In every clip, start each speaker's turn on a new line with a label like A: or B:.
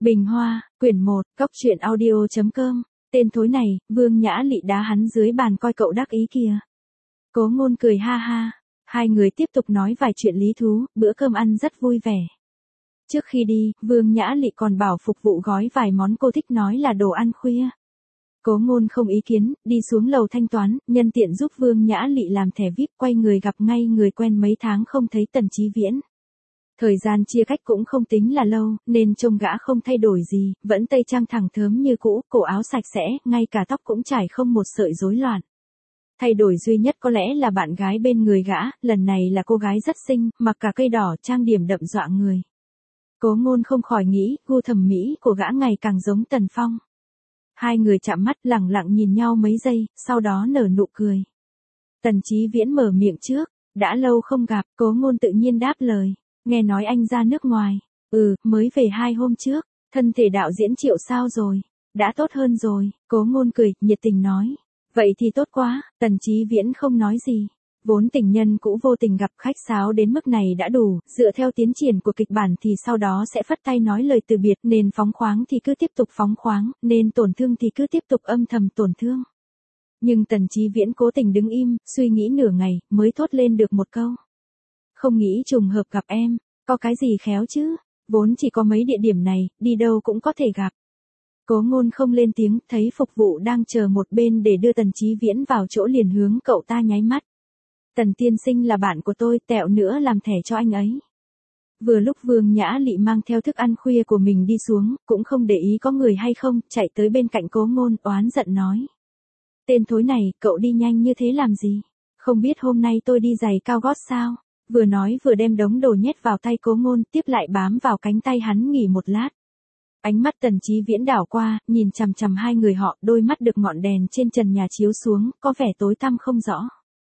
A: Bình Hoa, quyển 1, Cóc truyện audio.com, tên thối này, Vương Nhã Lị đá hắn dưới bàn coi cậu đắc ý kìa. Cố Ngôn cười ha ha, hai người tiếp tục nói vài chuyện lý thú, bữa cơm ăn rất vui vẻ. Trước khi đi, Vương Nhã Lị còn bảo phục vụ gói vài món cô thích nói là đồ ăn khuya. Cố Ngôn không ý kiến, đi xuống lầu thanh toán, nhân tiện giúp Vương Nhã Lị làm thẻ VIP, quay người gặp ngay người quen mấy tháng không thấy Tần Chí Viễn. Thời gian chia cách cũng không tính là lâu, nên trông gã không thay đổi gì, vẫn tây trang thẳng thớm như cũ, cổ áo sạch sẽ, ngay cả tóc cũng chải không một sợi rối loạn. Thay đổi duy nhất có lẽ là bạn gái bên người gã, lần này là cô gái rất xinh, mặc cả cây đỏ, trang điểm đậm dọa người. Cố Ngôn không khỏi nghĩ, gu thẩm mỹ của gã ngày càng giống Tần Phong. Hai người chạm mắt lẳng lặng nhìn nhau mấy giây, sau đó nở nụ cười. Tần Chí Viễn mở miệng trước, đã lâu không gặp, Cố Ngôn tự nhiên đáp lời. Nghe nói anh ra nước ngoài. Mới về 2 hôm trước. Thân thể đạo diễn Triệu sao rồi? Đã tốt hơn rồi. Cố Ngôn cười, nhiệt tình nói. Vậy thì tốt quá. Tần Chí Viễn không nói gì. Vốn tình nhân cũ vô tình gặp khách sáo đến mức này đã đủ, dựa theo tiến triển của kịch bản thì sau đó sẽ phất tay nói lời từ biệt, nên phóng khoáng thì cứ tiếp tục phóng khoáng, nên tổn thương thì cứ tiếp tục âm thầm tổn thương. Nhưng Tần Chí Viễn cố tình đứng im, suy nghĩ nửa ngày, mới thốt lên được một câu. Không nghĩ trùng hợp gặp em, có cái gì khéo chứ, vốn chỉ có mấy địa điểm này, đi đâu cũng có thể gặp. Cố Ngôn không lên tiếng, thấy phục vụ đang chờ một bên để đưa Tần Chí Viễn vào chỗ liền hướng cậu ta nháy mắt. Tần tiên sinh là bạn của tôi, tẹo nữa làm thẻ cho anh ấy. Vừa lúc Vương Nhã Lị mang theo thức ăn khuya của mình đi xuống, cũng không để ý có người hay không, chạy tới bên cạnh Cố Ngôn, oán giận nói. Tên thối này, cậu đi nhanh như thế làm gì? Không biết hôm nay tôi đi giày cao gót sao? Vừa nói vừa đem đống đồ nhét vào tay Cố Ngôn, tiếp lại bám vào cánh tay hắn nghỉ một lát. Ánh mắt Tần Chí Viễn đảo qua, nhìn chằm chằm hai người họ, đôi mắt được ngọn đèn trên trần nhà chiếu xuống, có vẻ tối tăm không rõ.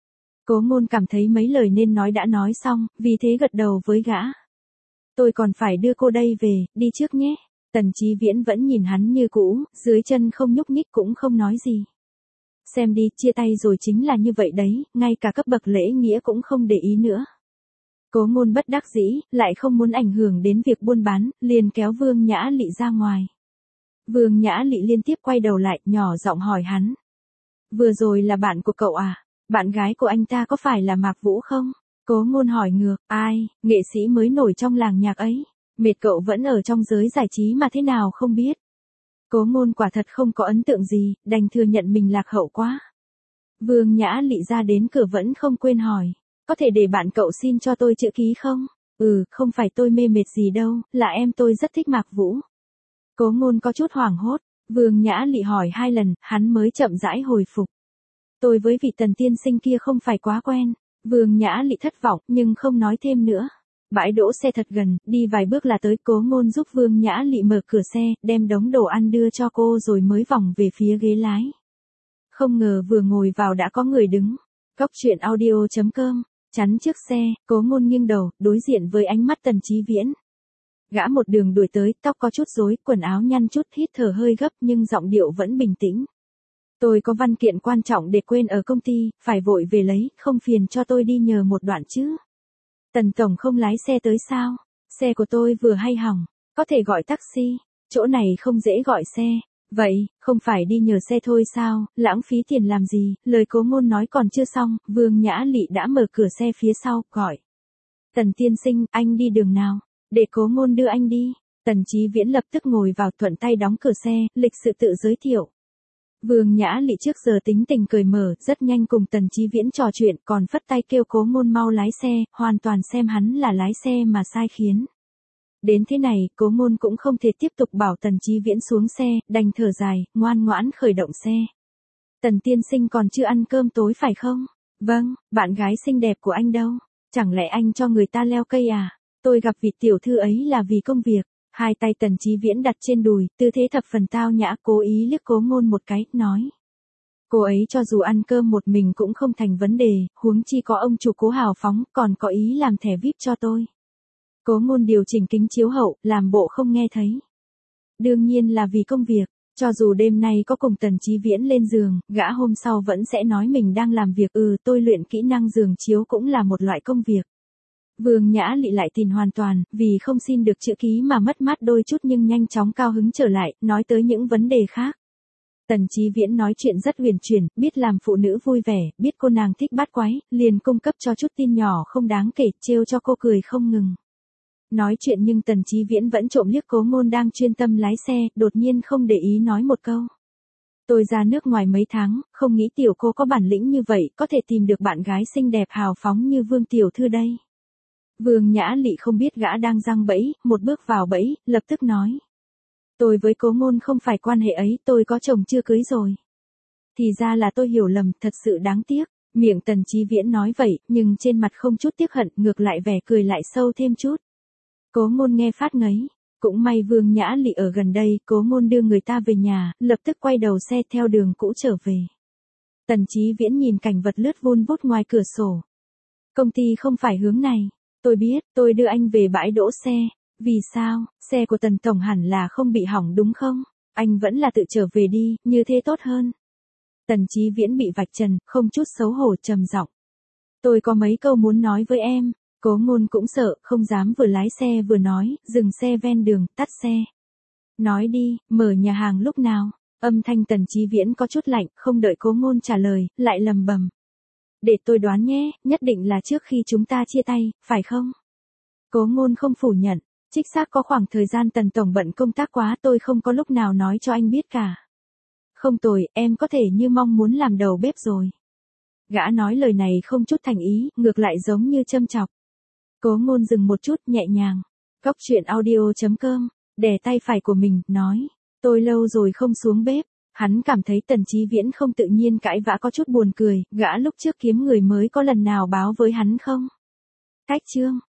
A: Cố Ngôn cảm thấy mấy lời nên nói đã nói xong, vì thế gật đầu với gã. Tôi còn phải đưa cô đây về, đi trước nhé. Tần Chí Viễn vẫn nhìn hắn như cũ, dưới chân không nhúc nhích cũng không nói gì. Xem đi, chia tay rồi chính là như vậy đấy, ngay cả cấp bậc lễ nghĩa cũng không để ý nữa. Cố Ngôn bất đắc dĩ, lại không muốn ảnh hưởng đến việc buôn bán, liền kéo Vương Nhã Lị ra ngoài. Vương Nhã Lị liên tiếp quay đầu lại, nhỏ giọng hỏi hắn. Vừa rồi là bạn của cậu à? Bạn gái của anh ta có phải là Mạc Vũ không? Cố Ngôn hỏi ngược, ai, nghệ sĩ mới nổi trong làng nhạc ấy. Mệt cậu vẫn ở trong giới giải trí mà thế nào không biết. Cố Ngôn quả thật không có ấn tượng gì, đành thừa nhận mình lạc hậu quá. Vương Nhã Lị ra đến cửa vẫn không quên hỏi. Có thể để bạn cậu xin cho tôi chữ ký không? Không phải tôi mê mệt gì đâu, là em tôi rất thích Mạc Vũ. Cố Ngôn có chút hoảng hốt, Vương Nhã Lị hỏi 2 lần, hắn mới chậm rãi hồi phục. Tôi với vị Tần tiên sinh kia không phải quá quen. Vương Nhã Lị thất vọng, nhưng không nói thêm nữa. Bãi đỗ xe thật gần, đi vài bước là tới. Cố Ngôn giúp Vương Nhã Lị mở cửa xe, đem đống đồ ăn đưa cho cô rồi mới vòng về phía ghế lái. Không ngờ vừa ngồi vào đã có người đứng. Cóc truyện audio.com, chắn trước xe, Cố Ngôn nghiêng đầu, đối diện với ánh mắt Tần Chí Viễn. Gã một đường đuổi tới, tóc có chút rối, quần áo nhăn chút, hít thở hơi gấp nhưng giọng điệu vẫn bình tĩnh. Tôi có văn kiện quan trọng để quên ở công ty, phải vội về lấy, không phiền cho tôi đi nhờ một đoạn chứ. Tần tổng không lái xe tới sao? Xe của tôi vừa hay hỏng, có thể gọi taxi, chỗ này không dễ gọi xe. Vậy, không phải đi nhờ xe thôi sao, lãng phí tiền làm gì? Lời Cố Ngôn nói còn chưa xong, Vương Nhã Lị đã mở cửa xe phía sau, gọi. Tần tiên sinh, anh đi đường nào? Để Cố Ngôn đưa anh đi. Tần Chí Viễn lập tức ngồi vào, thuận tay đóng cửa xe, lịch sự tự giới thiệu. Vương Nhã Lị trước giờ tính tình cởi mở, rất nhanh cùng Tần Chí Viễn trò chuyện, còn phất tay kêu Cố Ngôn mau lái xe, hoàn toàn xem hắn là lái xe mà sai khiến. Đến thế này, Cố Ngôn cũng không thể tiếp tục bảo Tần Chí Viễn xuống xe, đành thở dài, ngoan ngoãn khởi động xe. Tần tiên sinh còn chưa ăn cơm tối phải không? Vâng, bạn gái xinh đẹp của anh đâu? Chẳng lẽ anh cho người ta leo cây à? Tôi gặp vị tiểu thư ấy là vì công việc. Hai tay Tần Chí Viễn đặt trên đùi, tư thế thập phần tao nhã, cố ý liếc Cố Ngôn một cái, nói. Cô ấy cho dù ăn cơm một mình cũng không thành vấn đề, huống chi có ông chủ Cố hào phóng, còn có ý làm thẻ VIP cho tôi. Cố Ngôn điều chỉnh kính chiếu hậu, làm bộ không nghe thấy. Đương nhiên là vì công việc, cho dù đêm nay có cùng Tần Chí Viễn lên giường, gã hôm sau vẫn sẽ nói mình đang làm việc. Tôi luyện kỹ năng giường chiếu cũng là một loại công việc. Vương Nhã Lị lại tin hoàn toàn, vì không xin được chữ ký mà mất mát đôi chút nhưng nhanh chóng cao hứng trở lại, nói tới những vấn đề khác. Tần Chí Viễn nói chuyện rất huyền chuyển, biết làm phụ nữ vui vẻ, biết cô nàng thích bát quái, liền cung cấp cho chút tin nhỏ không đáng kể, trêu cho cô cười không ngừng. Nói chuyện nhưng Tần Chí Viễn vẫn trộm liếc Cố Ngôn đang chuyên tâm lái xe, đột nhiên không để ý nói một câu. Tôi ra nước ngoài mấy tháng, không nghĩ tiểu cô có bản lĩnh như vậy, có thể tìm được bạn gái xinh đẹp hào phóng như Vương tiểu thư đây. Vương Nhã Lị không biết gã đang giăng bẫy, một bước vào bẫy, lập tức nói. Tôi với Cố Ngôn không phải quan hệ ấy, tôi có chồng chưa cưới rồi. Thì ra là tôi hiểu lầm, thật sự đáng tiếc. Miệng Tần Chí Viễn nói vậy, nhưng trên mặt không chút tiếc hận, ngược lại vẻ cười lại sâu thêm chút. Cố Ngôn nghe phát ngấy. Cũng may Vương Nhã Lị ở gần đây, Cố Ngôn đưa người ta về nhà, lập tức quay đầu xe theo đường cũ trở về. Tần Chí Viễn nhìn cảnh vật lướt vun vút ngoài cửa sổ. Công ty không phải hướng này. Tôi biết, tôi đưa anh về bãi đỗ xe. Vì sao, xe của Tần Tổng hẳn là không bị hỏng đúng không? Anh vẫn là tự trở về đi, như thế tốt hơn. Tần Chí Viễn bị vạch trần, không chút xấu hổ trầm giọng. Tôi có mấy câu muốn nói với em. Cố Ngôn cũng sợ, không dám vừa lái xe vừa nói, dừng xe ven đường, tắt xe. Nói đi, mở nhà hàng lúc nào? Âm thanh Tần Chí Viễn có chút lạnh, không đợi Cố Ngôn trả lời, lại lầm bầm. Để tôi đoán nhé, nhất định là trước khi chúng ta chia tay, phải không? Cố Ngôn không phủ nhận, chính xác có khoảng thời gian Tần Tổng bận công tác quá tôi không có lúc nào nói cho anh biết cả. Không tồi, em có thể như mong muốn làm đầu bếp rồi. Gã nói lời này không chút thành ý, ngược lại giống như châm chọc. Cố Ngôn dừng một chút, nhẹ nhàng. Cóc truyện audio.com, đè tay phải của mình, nói. Tôi lâu rồi không xuống bếp. Hắn cảm thấy Tần Chí Viễn không tự nhiên cãi vã có chút buồn cười, gã lúc trước kiếm người mới có lần nào báo với hắn không? Cách chương.